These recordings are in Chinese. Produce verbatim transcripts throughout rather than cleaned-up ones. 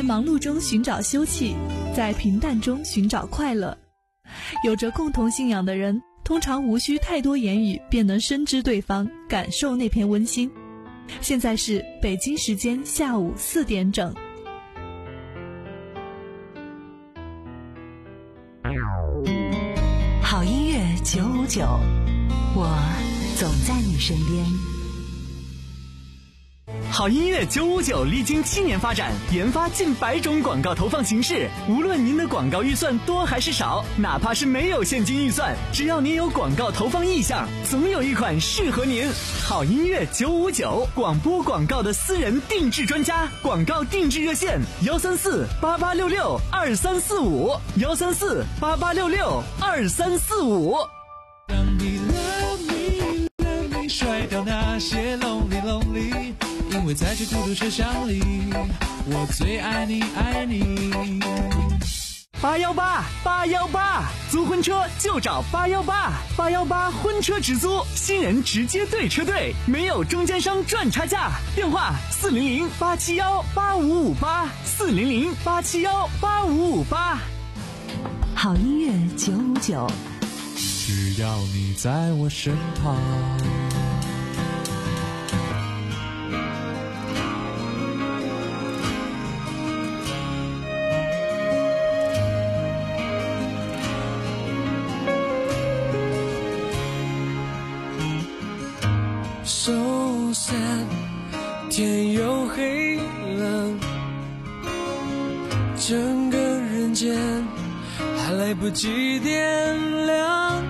忙碌中寻找休憩，在平淡中寻找快乐。有着共同信仰的人，通常无需太多言语便能深知对方，感受那片温馨。现在是北京时间下午四点整。 好音乐九五九，我总在你身边。 好音乐九五九历经七年发展，研发近百种广告投放形式。无论您的广告预算多还是少，哪怕是没有现金预算，只要您有广告投放意向，总有一款适合您。好音乐九五九，广播广告的私人定制专家，广告定制热线：幺三四八八六六二三四五，幺三四八八六六二三四五。 让你 love me love me， 甩掉那些 lonely lonely。因为在这孤独车厢里，我最爱你爱你。 八幺八八幺八，租婚车就找八幺八，八幺八婚车直租，新人直接对车队，没有中间商赚差价。电话四零零八七幺八五五八，四零零八七幺八五五八。 好音乐九五九， 只要你在我身旁。So sad， 天又黑了，整个人间还来不及点亮。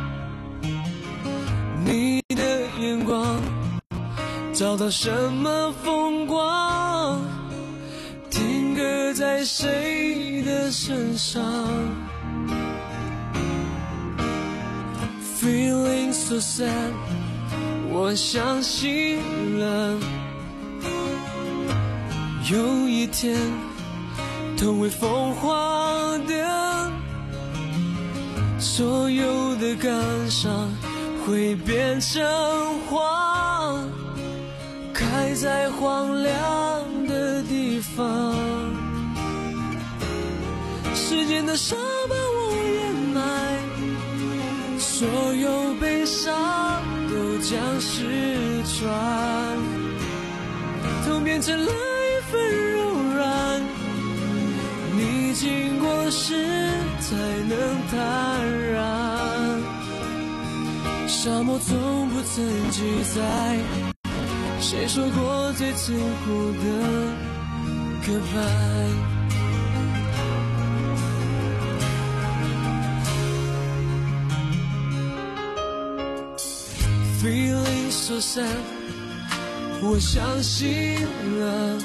你的眼光找到什么风光？停格在谁的身上 ？Feeling so sad。我相信了，有一天同为凤凰的，所有的感伤会变成花，开在荒凉的地方。时间的沙把我掩埋，所有悲伤都将失传，痛变成了一份柔软。你经过时才能坦然，沙漠从不曾记载，谁说过最刺骨的 Goodbye。Feeling so sad， 我相信了，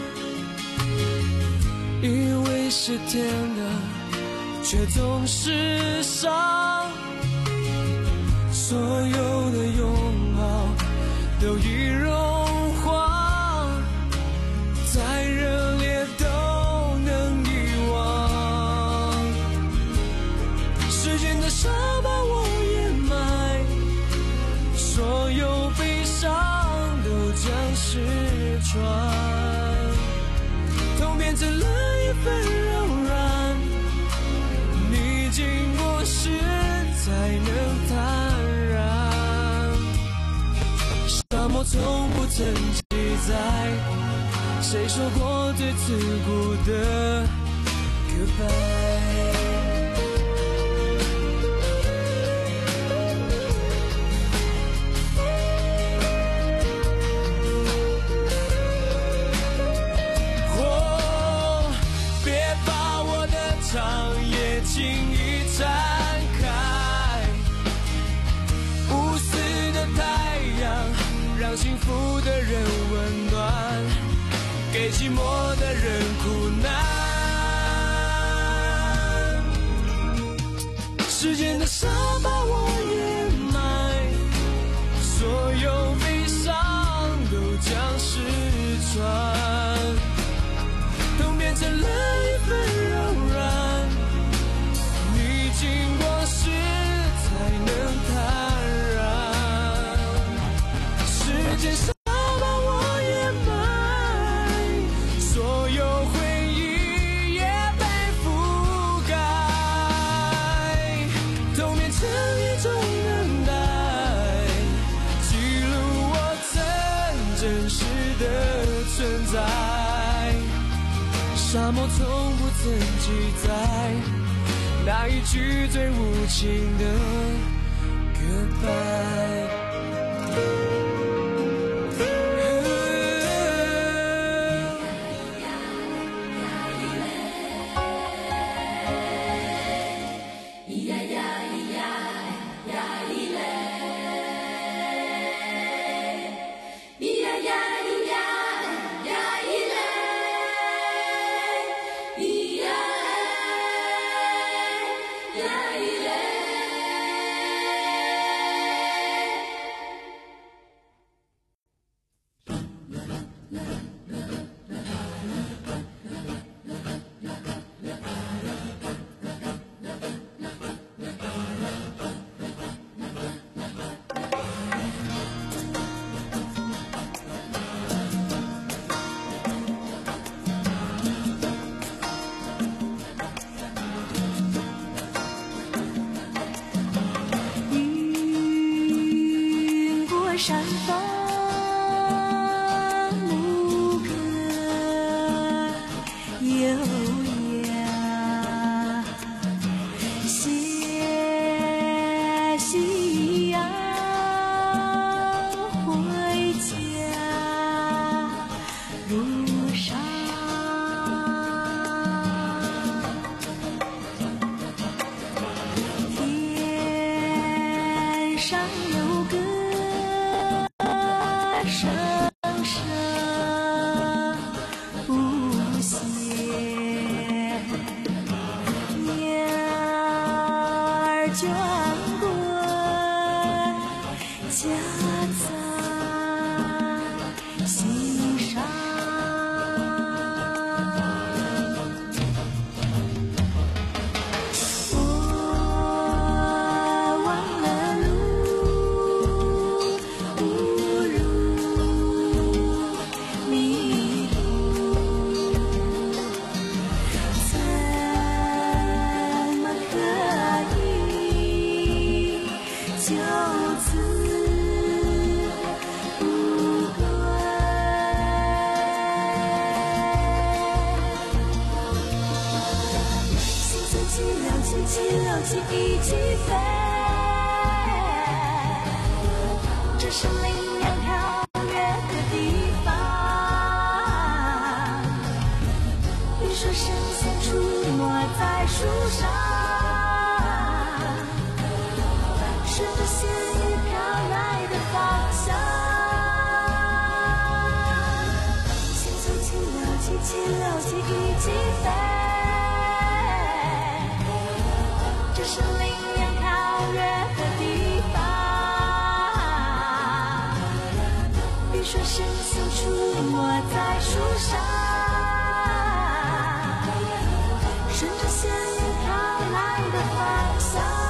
以为是甜的，却总是伤。所有的拥抱都已融化，再热烈都能遗忘。时间的沙把我掩埋，所有悲伤都将失传，痛变成了一份柔软。你经过时才能坦然，沙漠从不曾记载，谁说过最刺骨的 Goodbye。长夜轻易展开，无私的太阳让幸福的人温暖，给寂寞的人苦难。时间的沙把我掩埋，所有悲伤都将失传，痛变成了一份柔软。经过时才能坦然，时间沙把我掩埋，所成一种等待，记录我曾真实的存在。沙漠从不曾记载那一句最无情的 goodbye。 山峰牧歌悠扬，谢夕阳回家路上，天上有个声声不歇，鸟儿倦归家在心上。起六七一起飞，这是羚羊跳跃的地方。雨水声线出没在树上，顺着咸鱼飘来的方向。七九七六七七六七一起飞。这是羚羊跳跃的地方，雨水声线出没在树上，顺着咸鱼飘来的方向。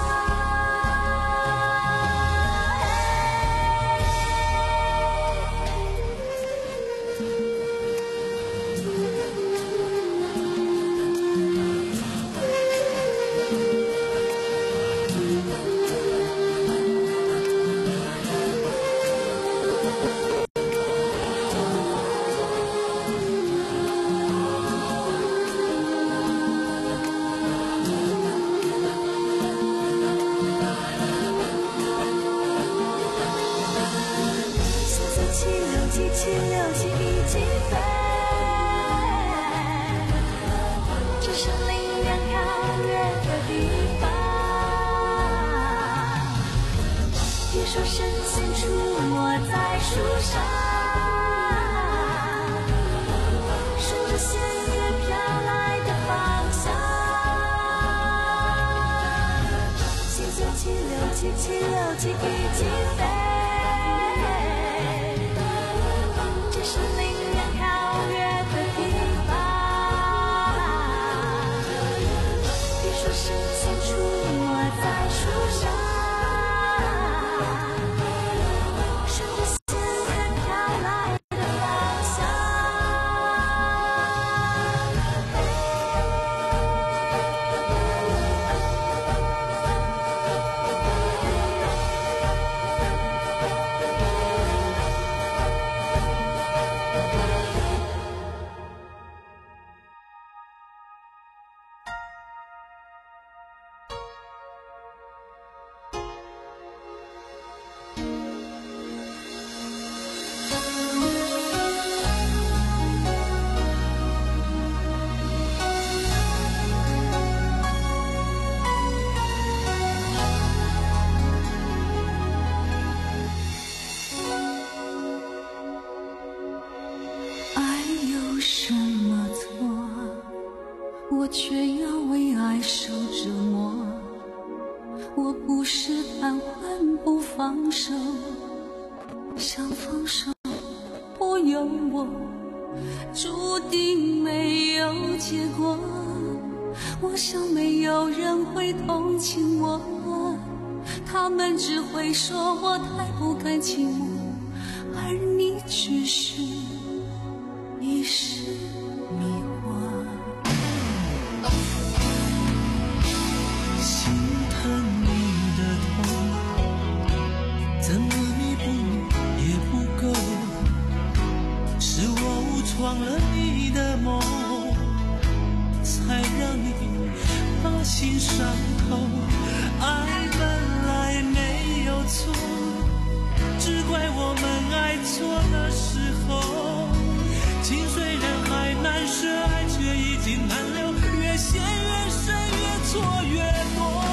七七六七一起飞，这是羚羊跳跃的地方。一首声线出没在树上，顺着咸鱼飘来的方向。七九七六七七六七一起飞。是羚羊跳跃的地方，雨水声线出没在树上，顺着咸鱼飘来的方向。 却要为爱受折磨。我不是贪欢不放手，想放手不由我，注定没有结果。我想没有人会同情我，他们只会说我太不甘寂寞，而你只是一时迷惑。 心疼你的痛，怎么弥补也不够，是我误闯了你的梦，才让你把心伤透。爱本来没有错，只怪我们爱错了时候。情虽然还难舍，爱却已经难留，越陷越深，越错越多。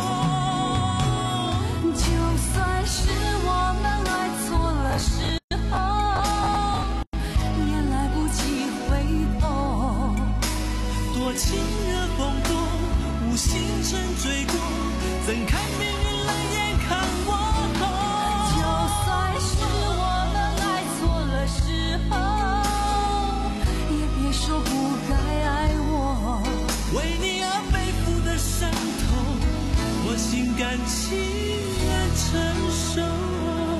就算是我们爱错了时候，也来不及回头。 多情热风过，无心沉醉过，怎看命运冷眼看我后。 就算是我们爱错了时候，也别说不该爱我。 为你而背负的伤痛，我心甘情愿承受。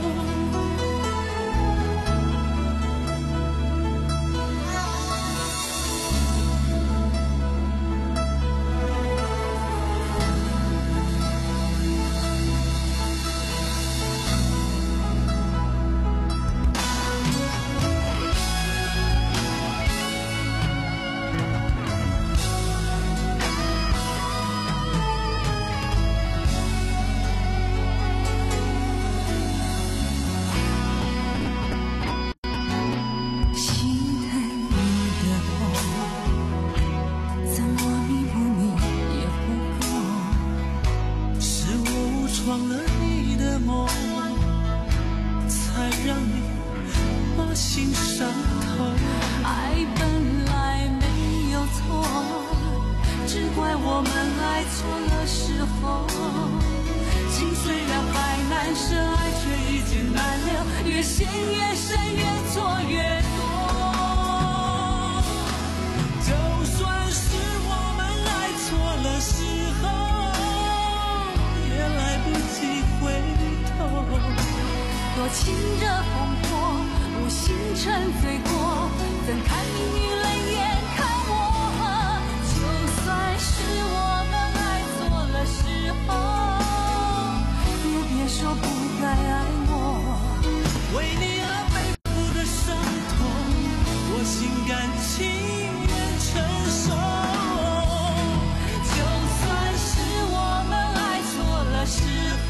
情热风波，无心沉醉过，怎看命运冷眼看我。就算是我们爱错了时候，也别说不该爱我。 为你而背负的伤痛，我心甘情愿承受。 就算是我们爱错了时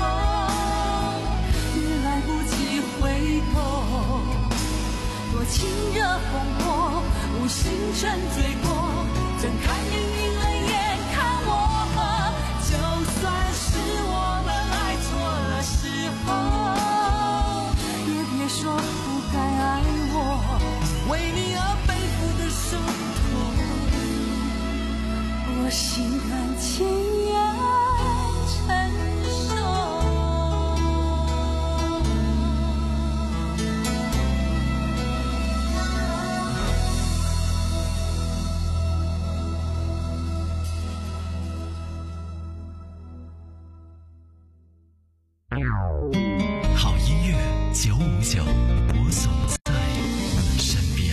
候，也来不及回头。多情热风波，无心沉醉过，怎看命运冷眼看我。就算是我们爱错了时候，也别说不该爱我。 为你而背负的伤痛， 我心甘情愿承受。 好音乐九五九，我总在你身边。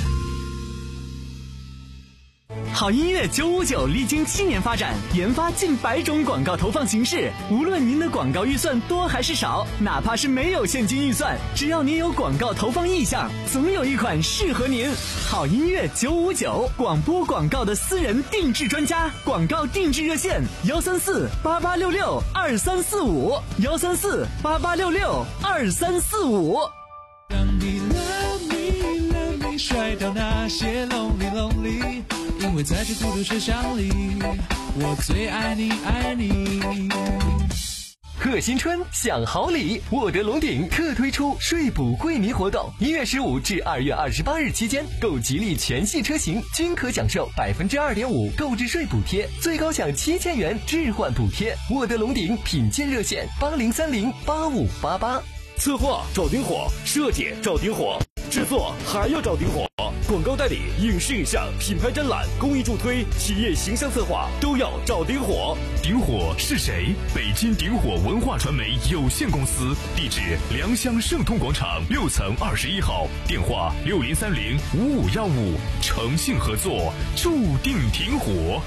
好音乐九五九历经七年发展，研发近百种广告投放形式。无论您的广告预算多还是少，哪怕是没有现金预算，只要您有广告投放意向，总有一款适合您。好音乐九五九，广播广告的私人定制专家，广告定制热线幺三四八八六六二三四五幺三四八八六六二三四五。 让你 love me love me 甩掉那些 lonely lonely， 因为在这孤独车厢里，我最爱你爱你。 贺新春享好礼，沃德龙鼎特推出税补惠民活动，一月十五至二月二十八日期间，购吉利全系车型均可享受百分之二点五购置税补贴，最高享七千元置换补贴。沃德龙鼎品鉴热线八零三零八五八八。 策划赵丁火，设计赵丁火，制作还要赵丁火，广告代理、影视影像、品牌展览、公益助推、企业形象策划都要赵丁火。 丁火是谁？北京丁火文化传媒有限公司，地址良乡盛通广场六层二十一号，电话六零三零五五幺五，诚信合作，注定挺火。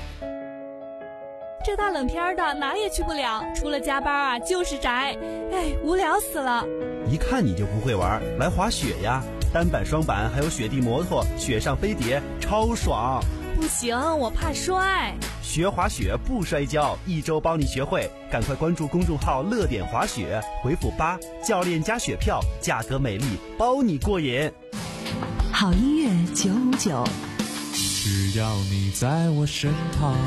这大冷天的哪也去不了，除了加班啊就是宅，哎，无聊死了。 一看你就不会玩，来滑雪呀，单板双板还有雪地摩托，雪上飞碟超爽。 不行，我怕摔。 学滑雪不摔跤，一周帮你学会，赶快关注公众号乐点滑雪，回复八，教练加雪票，价格美丽，包你过瘾。 好音乐九五九， 只要你在我身旁。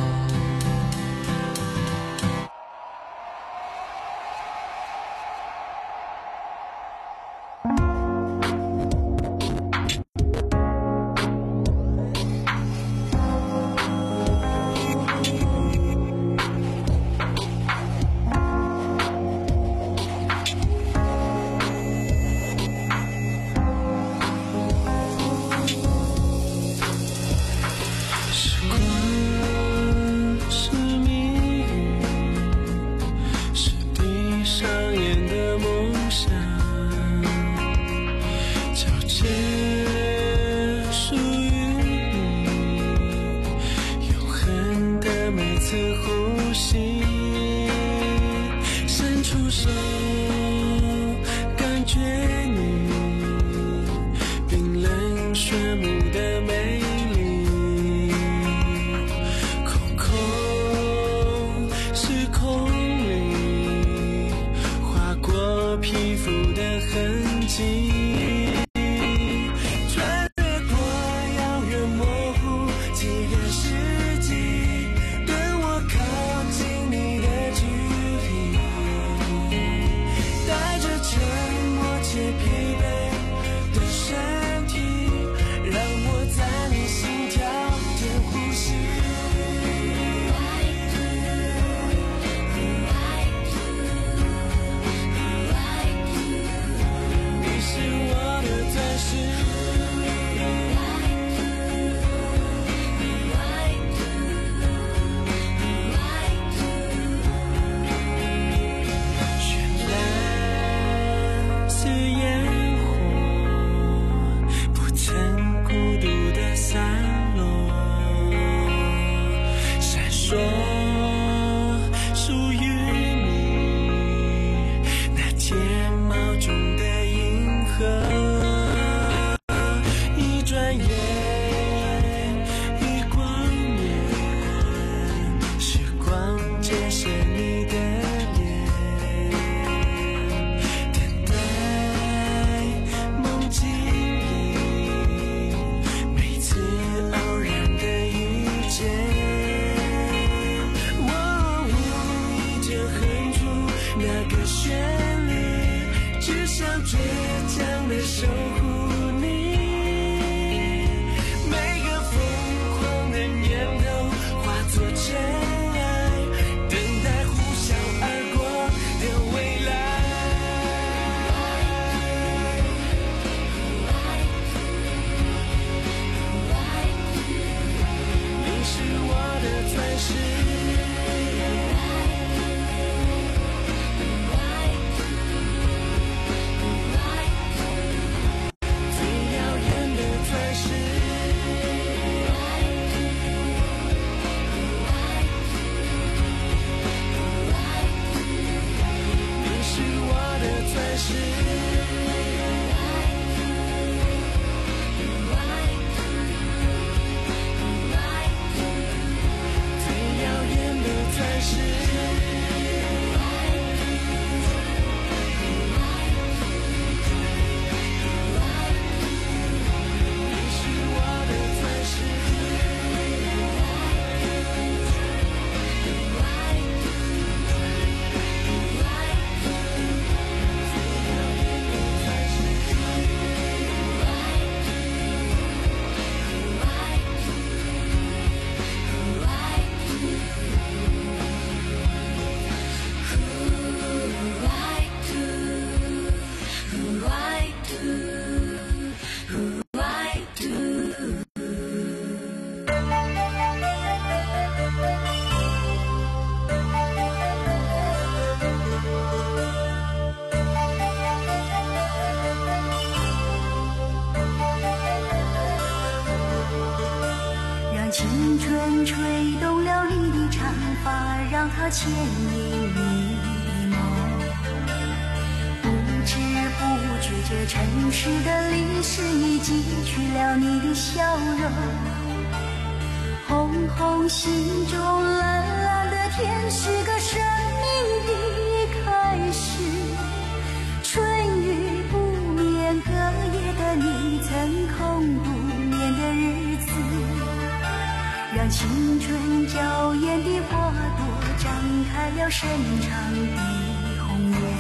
吹动了你的长发，让它牵引你的梦。不知不觉，这城市的历史已记取了你的笑容。红红心中蓝蓝的天，是个生命的开始。春雨不眠，隔夜的你曾空独眠的日子，让青春娇艳的花朵张开了深长的红颜。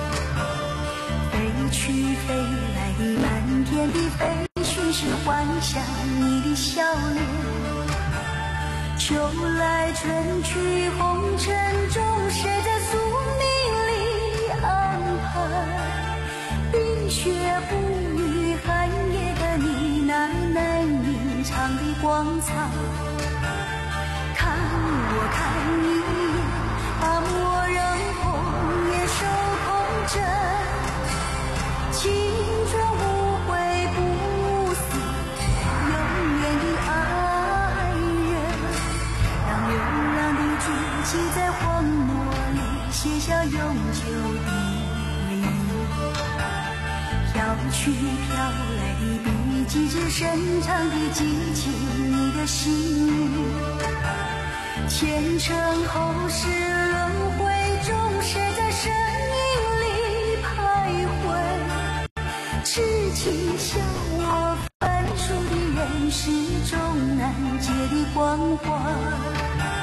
飞去飞来的满天的飞絮，是幻想你的笑脸。秋来春去，红尘中谁在宿命里安排？冰雪不语，寒夜的你那难隐藏的光彩。看我看一眼，把墨染红颜手空枕，青春无悔不死，永远的爱人。让流浪的足迹在荒漠里写下永久的回忆。飘去飘来的笔迹，只深长的激起你的心语。前尘后世轮回中，谁在身影里徘徊？痴情笑我凡俗的人世中难解的关怀。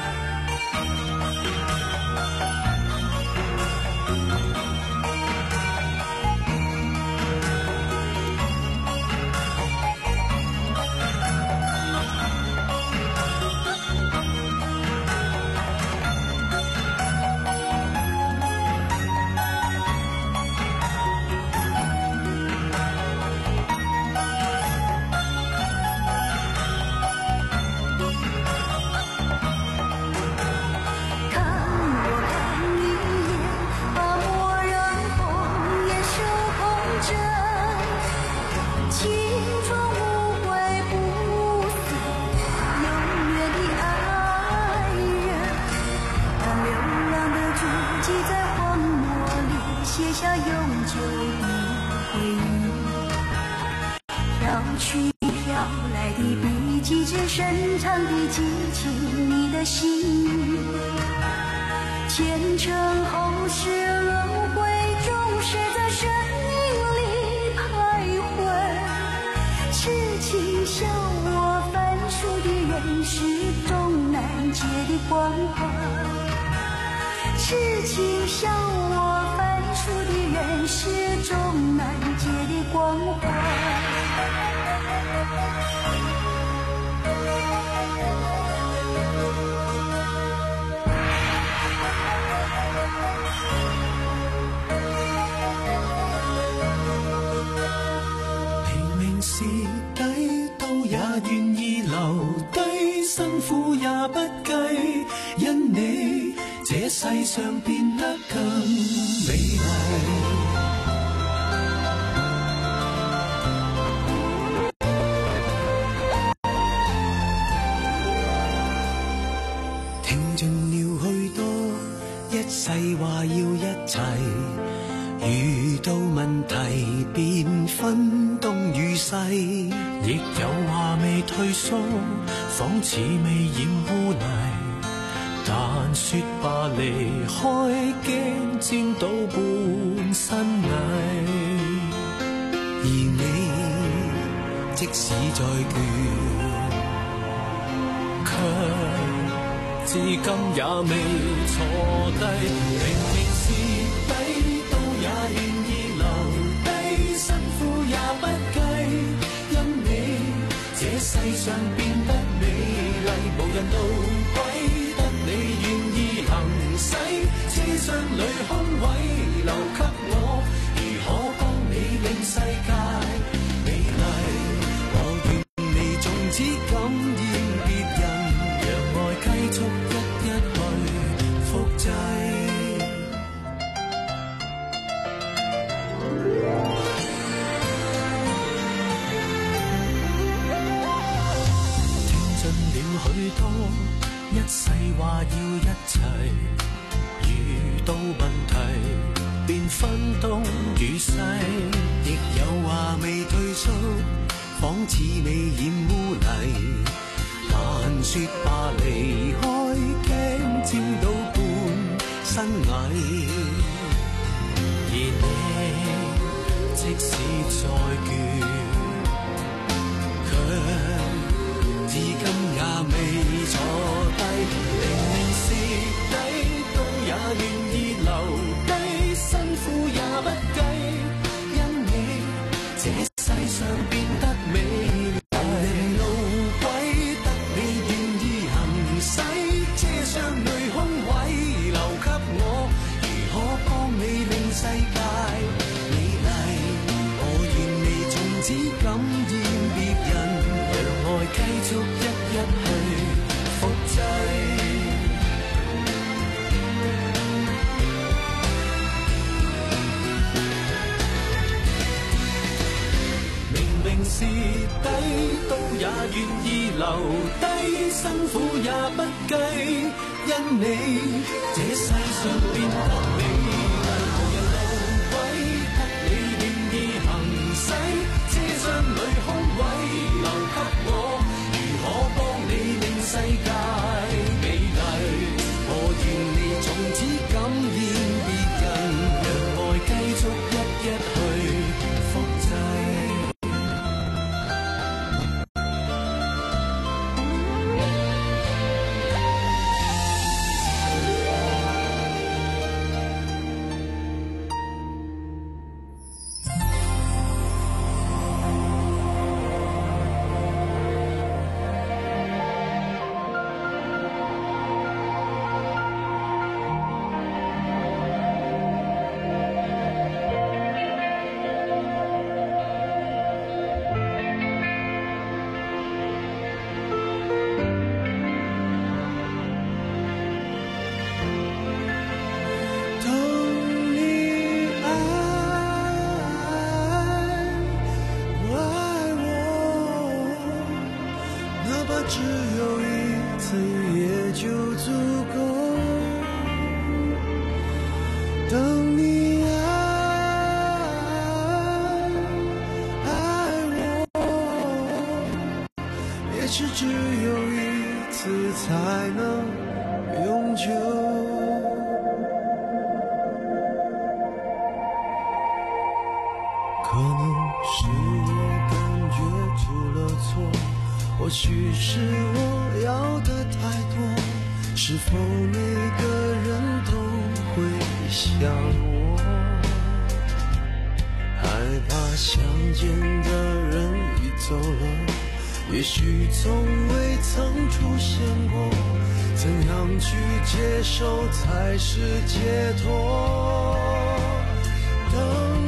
写下永久的回忆。飘去飘来的笔迹，只深长的激起你的心语。前尘后世轮回中，谁在身影里徘徊？痴情笑我凡俗的人世中难解的关怀。痴情笑我凡俗的人世中难解的关怀。 明明是底，都也愿意留低，辛苦也不计，因你这世上变得更美丽。听尽了许多，一世话要一齐，遇到问题便分东与西，亦有话未退缩，仿似未染污泥。但说吧，离开惊沾到半身泥，而你即使再倦，却至今也未坐低。明明是底，都也愿意留低，辛苦也不计，因你这世上变得美丽，无人妒忌。你願意行使車廂裏空位留給我，如何幫你令世界美麗？我願你從此感染別人，讓愛繼續一一去複製。聽盡了許多， 東與西，亦有話未退縮，仿似未染污泥。但說吧離開，驚沾到半身蟻。而你即使再倦，卻至今也未坐低。明明蝕底，都也願意留低，辛苦也不計，因你這世上變得美麗。路軌得你願意行駛，車廂裏空位留給我，如何幫你令世界美麗？我願你從此感染別人，讓愛繼續一一去複製。蝕底都也願意留低，辛苦也不計，因你這世上變得美麗。無人路軌得你願意行駛，車廂裏空位留給我，如何幫你令世界美麗？我願你從此感染別人，讓愛繼續一一去複製。 只有一次也就足够，等你爱爱我，也是只有一次才能永久。可能是我感觉出了错，或许是我要的太多，是否每个人都会像我，害怕相见的人已走了，也许从未曾出现过，怎样去接受才是解脱？等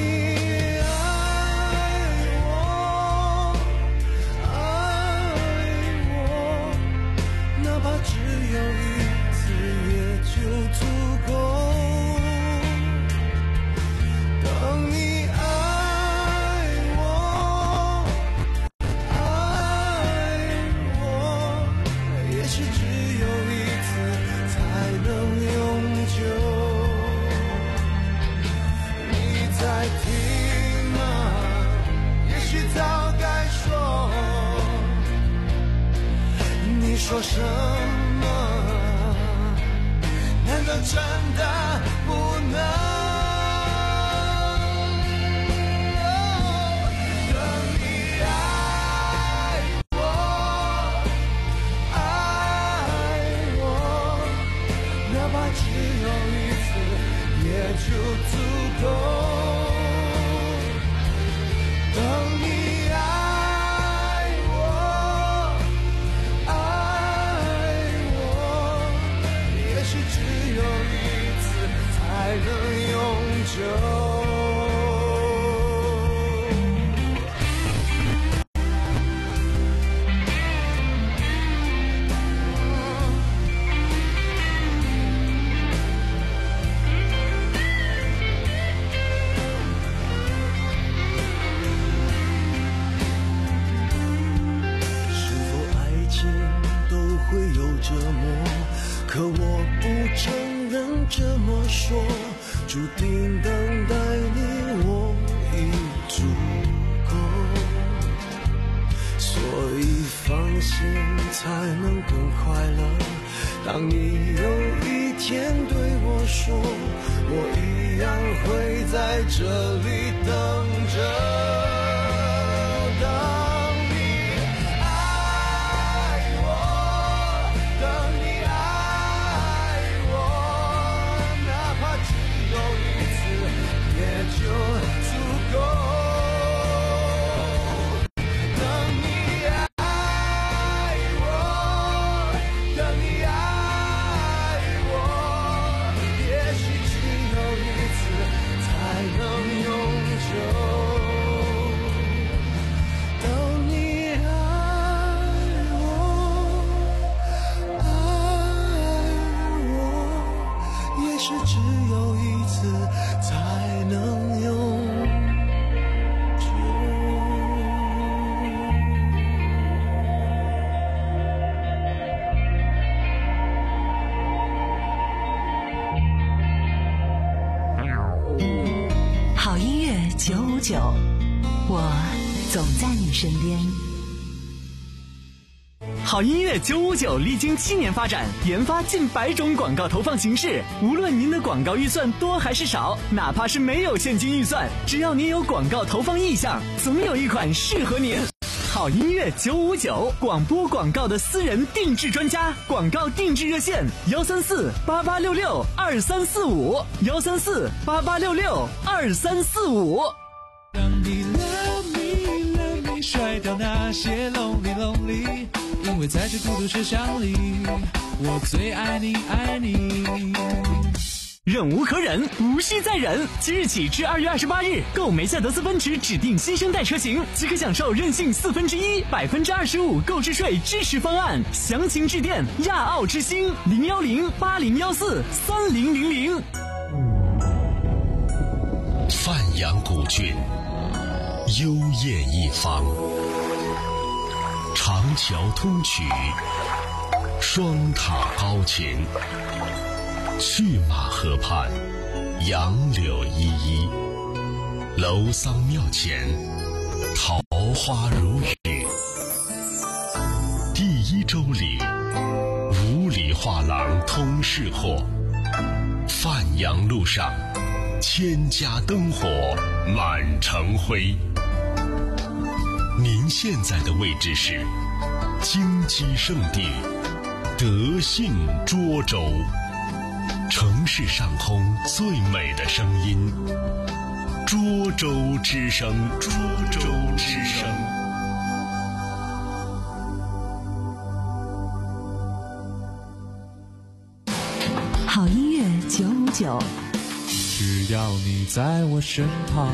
说什么？难道真的不能？等你爱我，爱我，哪怕只有一次，也就足够。等你爱我，爱我，也许只有一次才能永久。会有折磨，可我不承认这么说，注定等待当你有一天对我说，我一样会在这里等着。当你爱我，当你爱我，哪怕只有一次，也就足够。 九五九，我总在你身边。 好音乐九五九历经七年发展，研发近百种广告投放形式。无论您的广告预算多还是少，哪怕是没有现金预算，只要您有广告投放意向，总有一款适合您。好音乐九五九，广播广告的私人定制专家，广告定制热线幺三四八八六六二三四五幺三四八八六六二三四五。 让你 love me love me， 甩掉那些 lonely lonely， 因为在这孤独车厢里，我最爱你爱你。 忍无可忍，无需再忍。即日起至二月二十八日，购梅赛德斯奔驰指定新生代车型，即可享受任性四分之一、百分之二十五购置税支持方案。详情致电亚奥之星零幺零八零幺四三零零零。 范阳古郡，幽艳一方，长桥通衢，双塔高擎。去马河畔，杨柳依依，楼桑庙前，桃花如雨。第一周里，五里画廊通市货，范阳路上，千家灯火满城辉。您现在的位置是京畿圣地德信涿州。城市上空最美的声音，涿州之声，涿州之声。 好音乐九五九， 只要你在我身旁。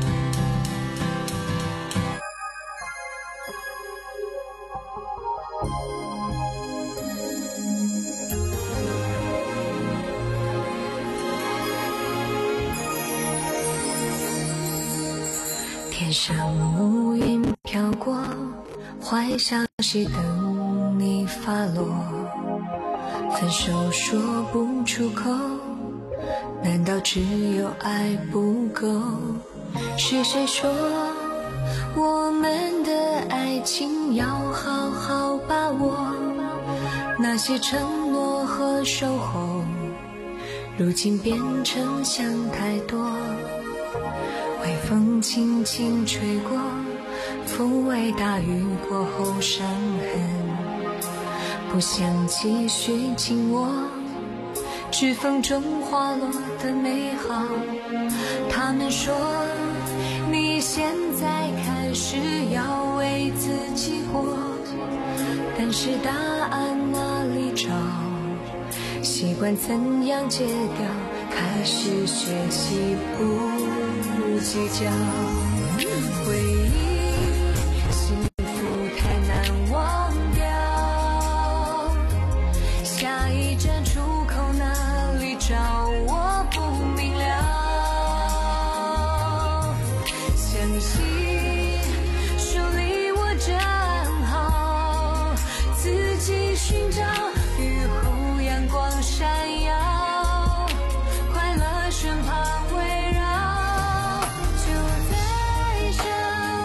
天上乌云飘过，坏消息等你发落。分手说不出口，难道只有爱不够？是谁说我们的爱情要好好把握？那些承诺和守候，如今变成想太多。微风轻轻吹过，风为大雨过后伤痕，不想继续紧握指缝中滑落的美好。他们说你现在开始要为自己活，但是答案哪里找？习惯怎样戒掉，开始学习不计较。回忆幸福太难忘掉，下一站出口哪里找我不明了。相信手里握着暗号，自己寻找，雨后阳光闪耀，快乐身旁围绕，就在这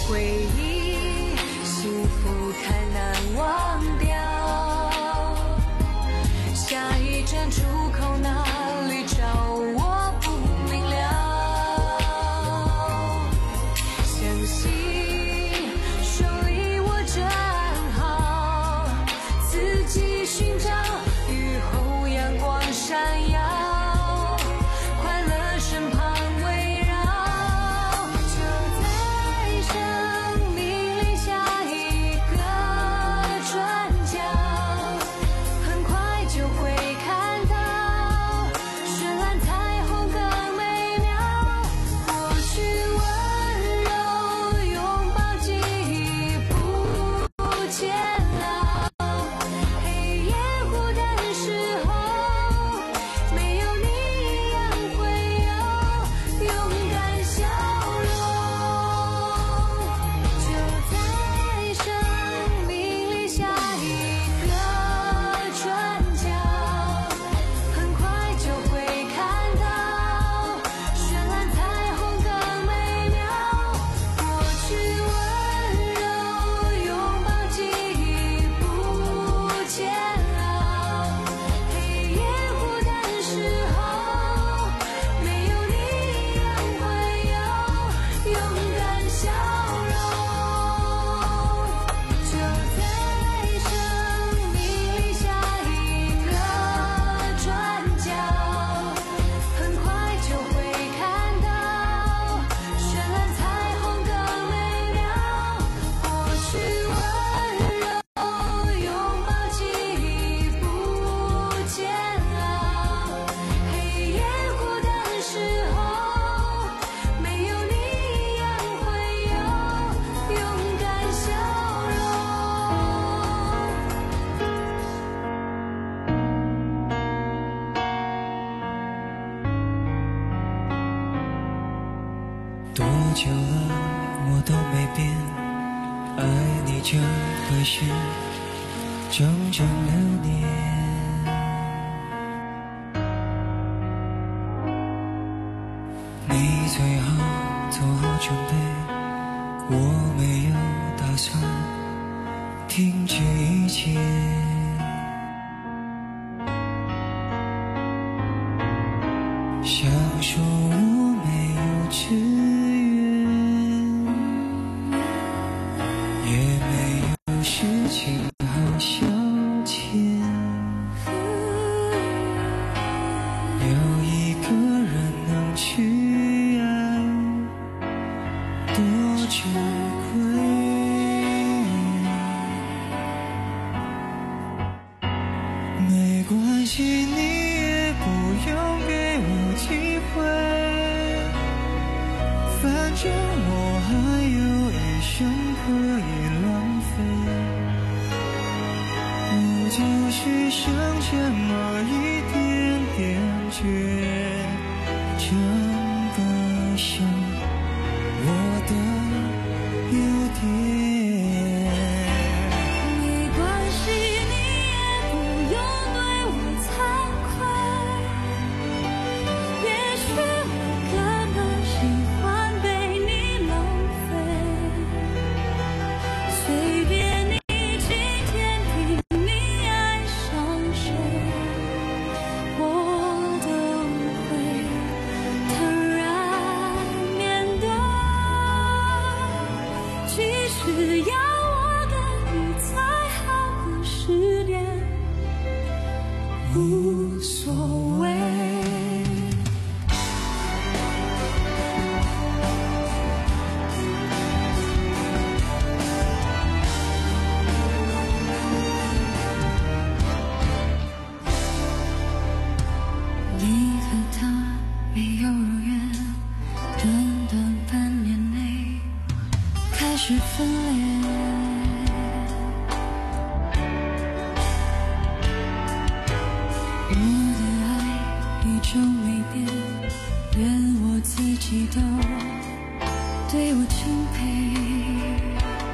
回忆，幸福太难忘掉。下一站出口哪里找我不明了，相信手里握着暗号，自己寻找，雨后阳光闪耀，快乐身旁围绕，就在生命里下一个转角，很快就会看到绚烂彩虹更美妙。过去温柔拥抱，记忆不见了，黑夜孤单时候，没有你一样会有勇敢笑容，就在生命里下一个转角，很快就会看到绚烂彩虹更美妙。过去温柔拥抱，记忆不见了，黑夜孤单时候，没有你一样会有勇敢笑容，就在生命里下一个转角，很快就会看到绚烂彩虹更美妙。过去温柔拥抱，记忆不见了，黑夜孤单时候，没有你一样会有勇敢笑容。 多久了，我都没变，爱你这回事，整整六年。你最好做好准备，我没有打算停止一切。想说我没有志愿，也没有事情好消遣，有一个人能去爱，多珍贵。没关系，你也不用给我机会，反正我还有一生可以浪费，我就是剩这么一点点倔，真的像我的优点。 没关系，你也不用对我惭愧，也许我根本喜欢被你浪费，随便你今天听你爱上谁，我都会坦然面对。即使要我跟你再好个十年，无所谓。你和他没有如愿，短短半年内开始分裂。我的爱一直没变，连我自己都对我钦佩。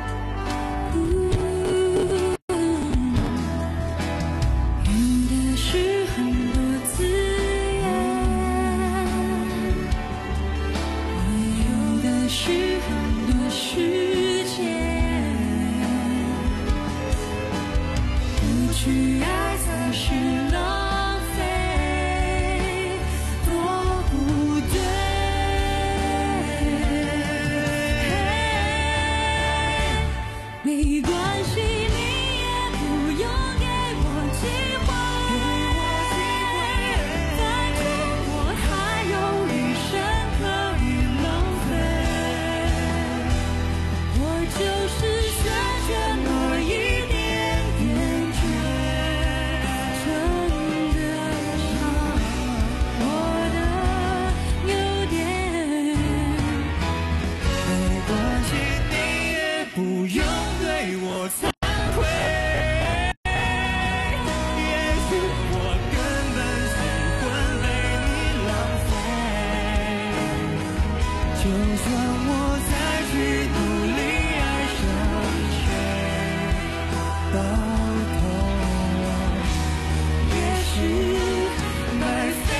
用的是很多字眼，我有的是很多时去爱才是浪费，多不对。没关系，你也不用给我机会，反正我还有余生可以浪费。我就是选选多一点点，却真的伤我的优点。没关系，你也不用对我惭愧，也许我根本喜欢被你浪费。就算我再去努力爱上谁，到头来也是白费。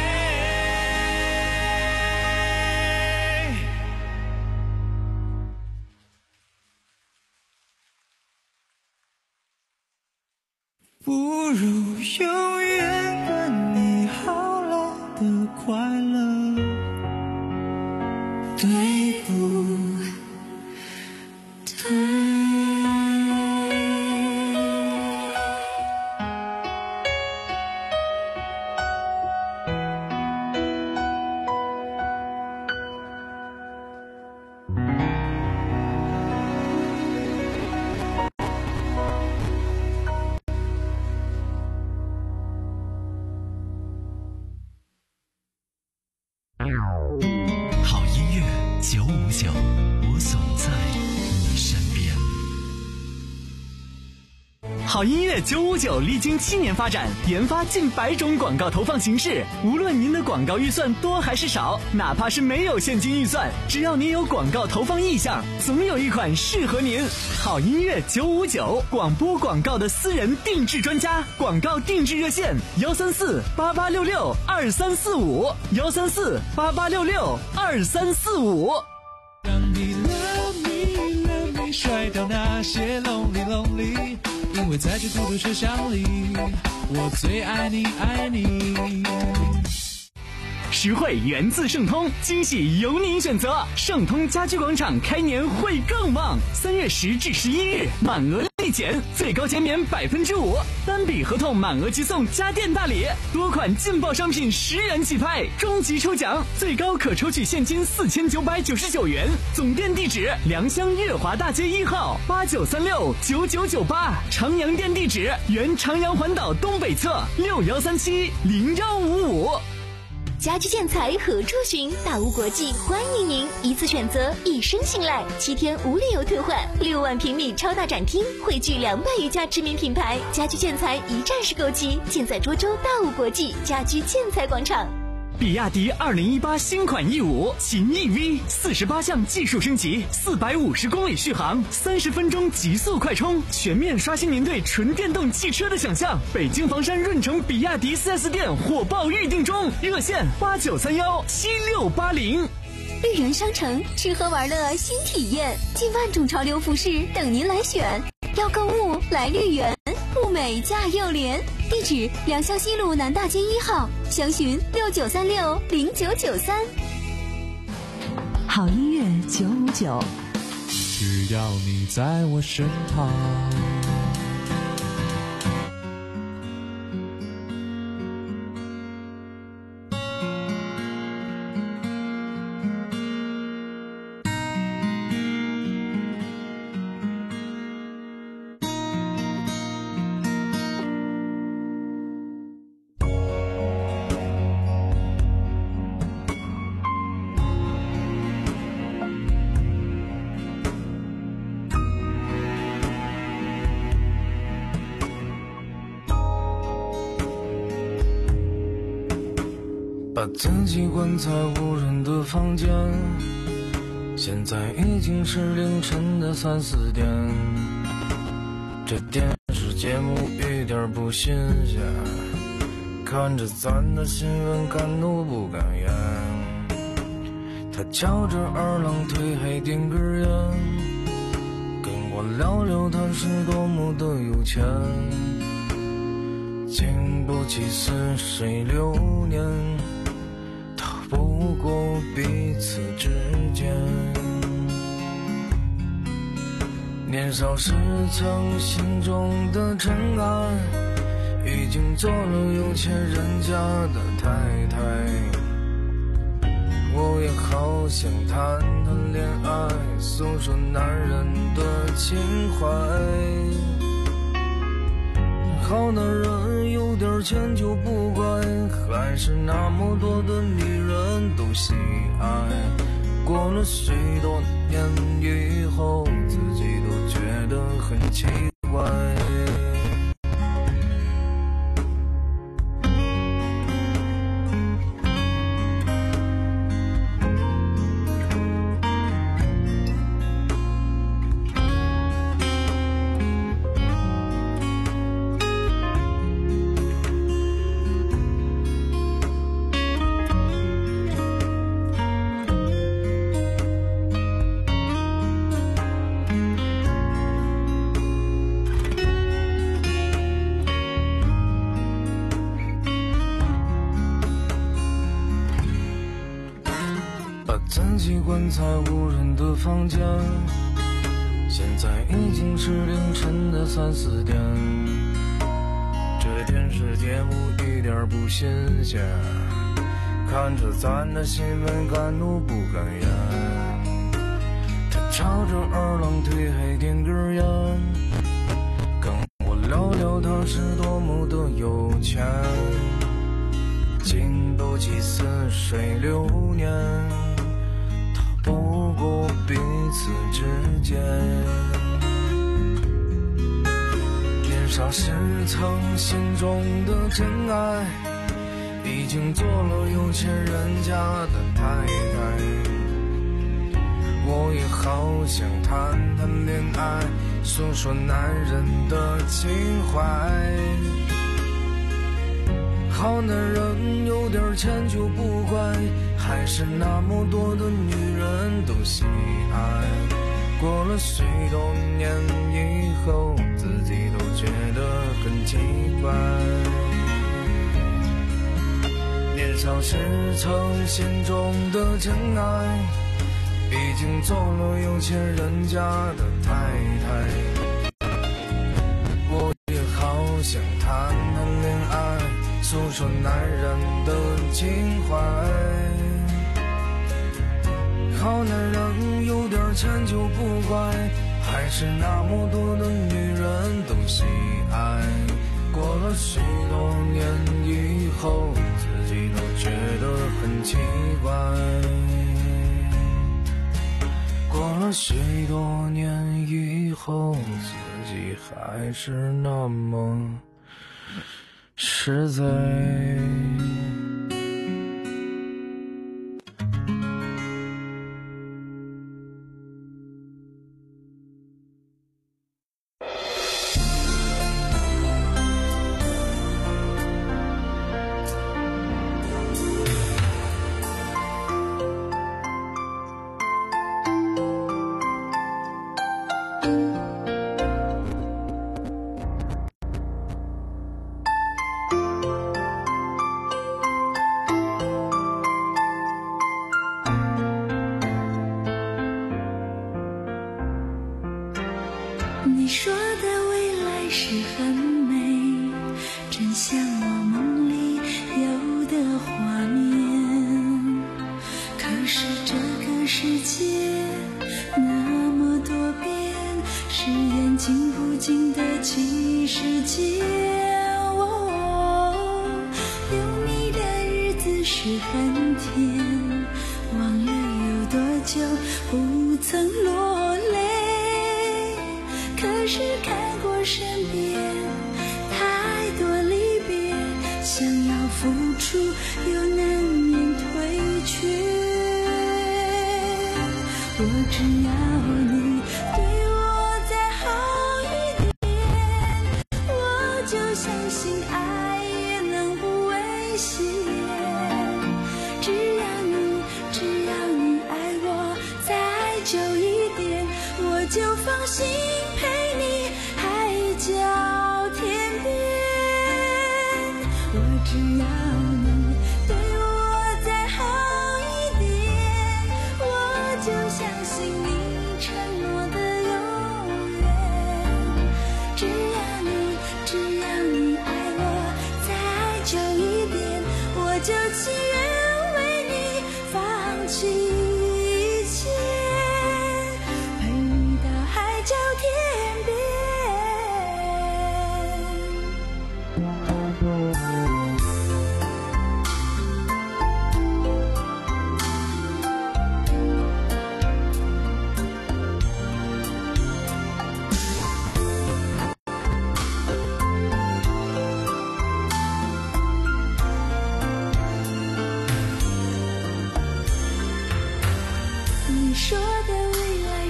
不如永远跟你好了的快乐，对不对？ 好音乐九五九，我总在你身边。好音乐九五九历经七年发展，研发近百种广告投放形式。无论您的广告预算多还是少，哪怕是没有现金预算，只要您有广告投放意向，总有一款适合您。好音乐九五九，广播广告的私人定制专家，广告定制热线：幺三四八八六六二三四五，幺三四八八六六二三四五。 让你 love me love me 甩掉那些 lonely lonely， 因为在这孤独车厢里，我最爱你爱你。 实惠源自盛通，惊喜由您选择。盛通家居广场开年会更旺，三月十至十一日满额立减，最高减免百分之五，单笔合同满额即送家电大礼，多款劲爆商品十元起拍，终极抽奖最高可抽取现金四千九百九十九元。总店地址：良乡月华大街一号八九三六九九九八，长阳店地址：原长阳环岛东北侧六幺三七零幺五五。 家居建材何处寻？大屋国际欢迎您，一次选择，一生信赖，七天无理由退换，六万平米超大展厅，汇聚两百余家知名品牌，家居建材一站式购齐，尽在涿州大屋国际家居建材广场。 比亚迪二零一八新款 E 五 秦 E V 四十八项技术升级，四百五十公里续航，三十分钟极速快充，全面刷新您对纯电动汽车的想象。北京房山润城比亚迪 四 S 店火爆预定中，热线八九三幺七六八零。 绿园商城，吃喝玩乐新体验，近万种潮流服饰等您来选。要购物来绿园，物美价又廉。地址：良乡西路南大街一号，详询六九三六零九九三。 好音乐九五九， 只要你在我身旁。 把自己关在无人的房间，现在已经是凌晨的三四点。这电视节目一点不新鲜，看着咱的新闻敢怒不敢言。他翘着二郎腿还点根烟，跟我聊聊他是多么的有钱。 经不起似水流年，逃不过彼此之间。年少时曾心中的尘埃，已经做了有钱人家的太太。我也好想谈谈恋爱，诉说男人的情怀。好男人有点钱就不乖，还是那么多的女人都喜爱。过了许多年以后，自己都觉得很奇怪。自己关在无人的房间，现在已经是凌晨的三四点。这电视节目一点不新鲜，看着咱的新闻敢怒不敢言。他朝着二郎腿还点根烟，跟我聊聊他是多么的有钱。经不起似水流年，不过彼此之间。年少时曾心中的真爱，已经做了有钱人家的太太。我也好想谈谈恋爱，诉说男人的情怀。好男人有点钱就不乖，还是那么多的女人都喜爱。过了许多年以后，自己都觉得很奇怪。年少时曾心中的真爱，已经做了有钱人家的太太。我也好想谈谈恋爱，诉说男人的情怀。好男人有点钱就不乖，还是那么多的女人都喜爱。过了许多年以后，自己都觉得很奇怪。过了许多年以后，自己还是那么实在。 你说的未来是很美，真像我梦里有的画面。可是这个世界那么多变，是眼睛不经的奇世界。哦，有你的日子是很甜，忘了有多久不曾落泪。可是看过身边太多离别，想要付出又难免退却。我只要你对我再好一点，我就相信爱也能不危险。只要你只要你爱我再久一点，我就放心陪你海角天边。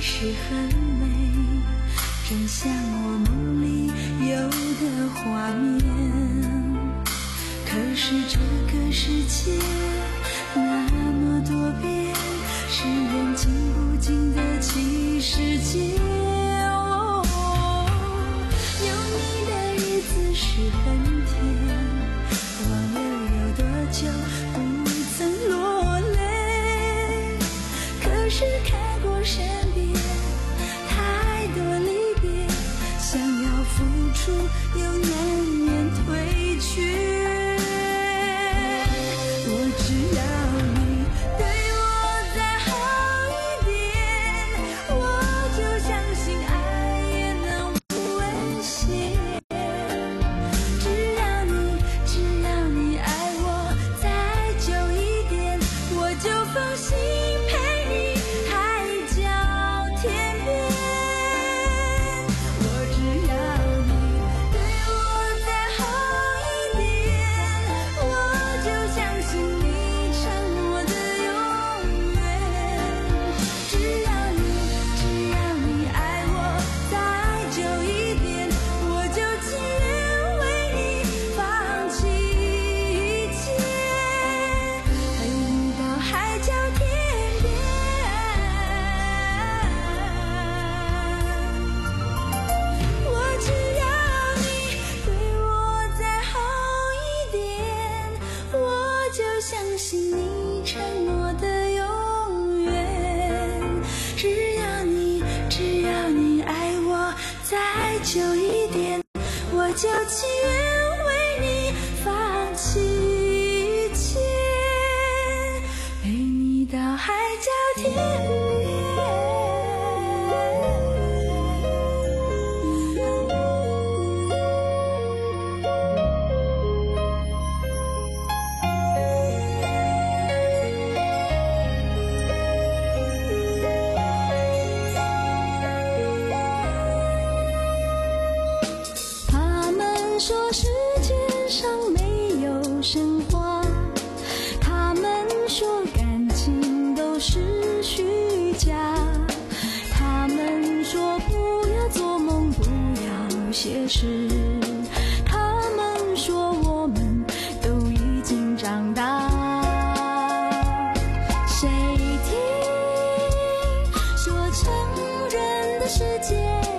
是很美，真像我梦里有的画面。可是这个世界那么多变，是人经不尽的奇世界。哦，有你的日子是很甜，忘了有多久不曾落泪。可是看过身边太多离别，想要付出又难免退却。就情愿为你放弃一切，陪你到海角天边。 说世界上没有神话，他们说感情都是虚假，他们说不要做梦，不要写诗，他们说我们都已经长大。谁听说成人的世界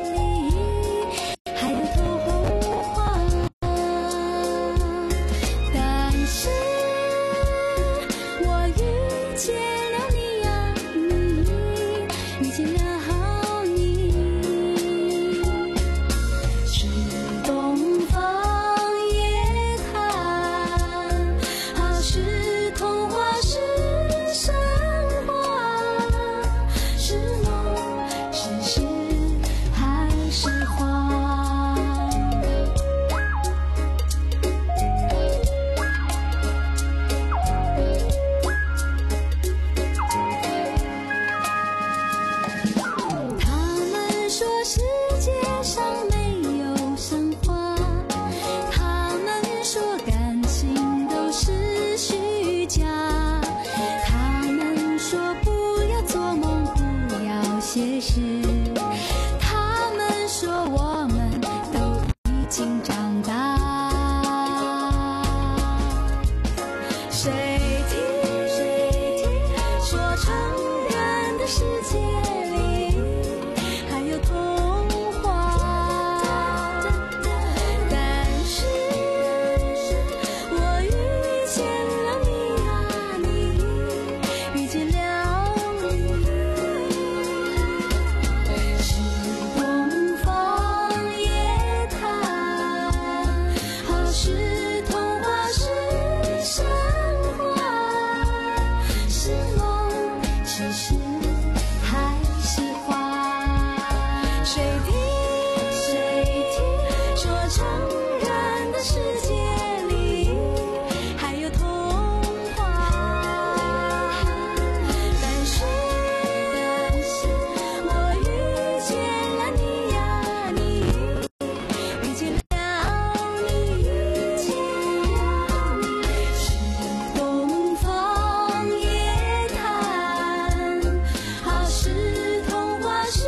解释，他们说我们都已经长大。谁听谁听说成人的世界里还有童话，但是我遇见了你啊，你遇见了是童话。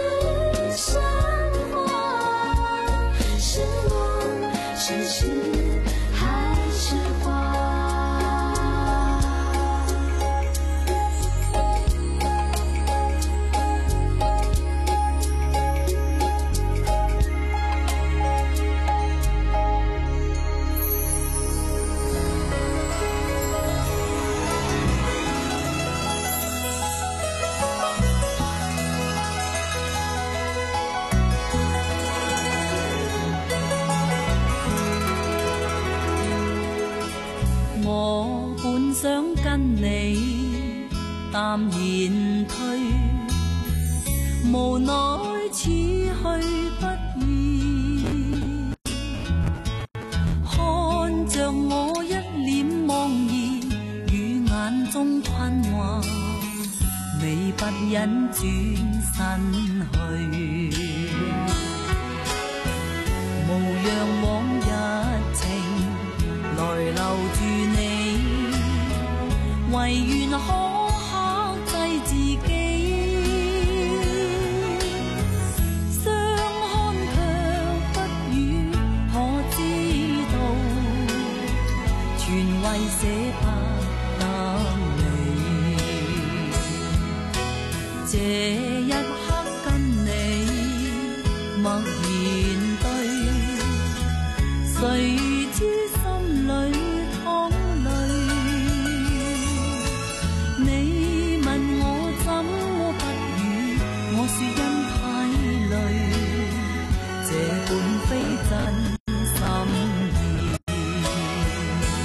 因你淡然退，無奈此去不易。看着我一臉茫然，與眼中困惑，你不忍轉身去，無讓往日情來留住你，唯願可克制自己。相看卻不語，可知道全為捨不得你。這一刻跟你默然